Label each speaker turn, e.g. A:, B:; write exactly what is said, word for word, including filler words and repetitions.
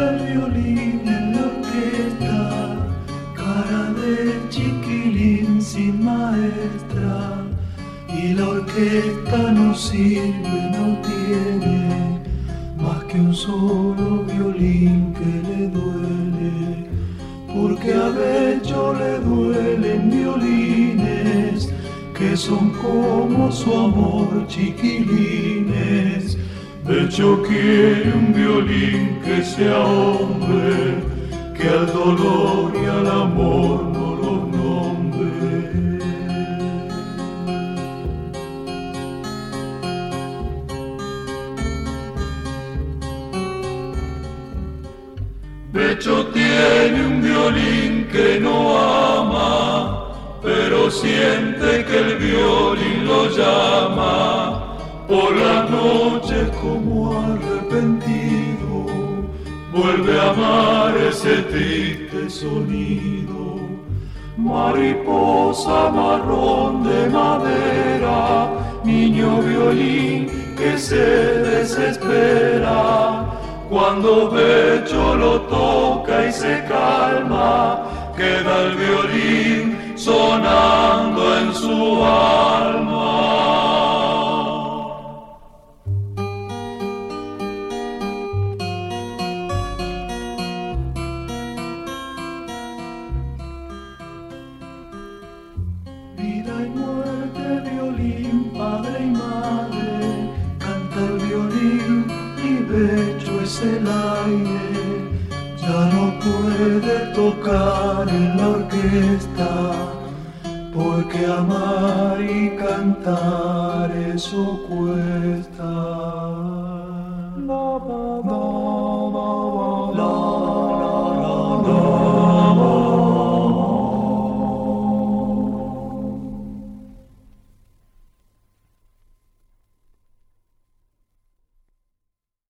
A: toca el violín en la orquesta, cara de chiquilín sin maestra, y la orquesta no sirve, no tiene más que un solo violín que le duele, porque a Becho le duelen violines que son como su amor, chiquilines. Becho quiere un violín que sea hombre, que al dolor y al amor no lo nombre. Becho tiene un violín que no ama, pero siente que el violín lo llama. Por las noches como arrepentido, vuelve a amar ese triste sonido. Mariposa marrón de madera, niño violín que se desespera. Cuando Becho lo toca y se calma, queda el violín sonando en su alma. Vida y muerte, violín, padre y madre, canta el violín y Becho es el aire. Ya no puede tocar en la orquesta, porque amar y cantar eso cuesta.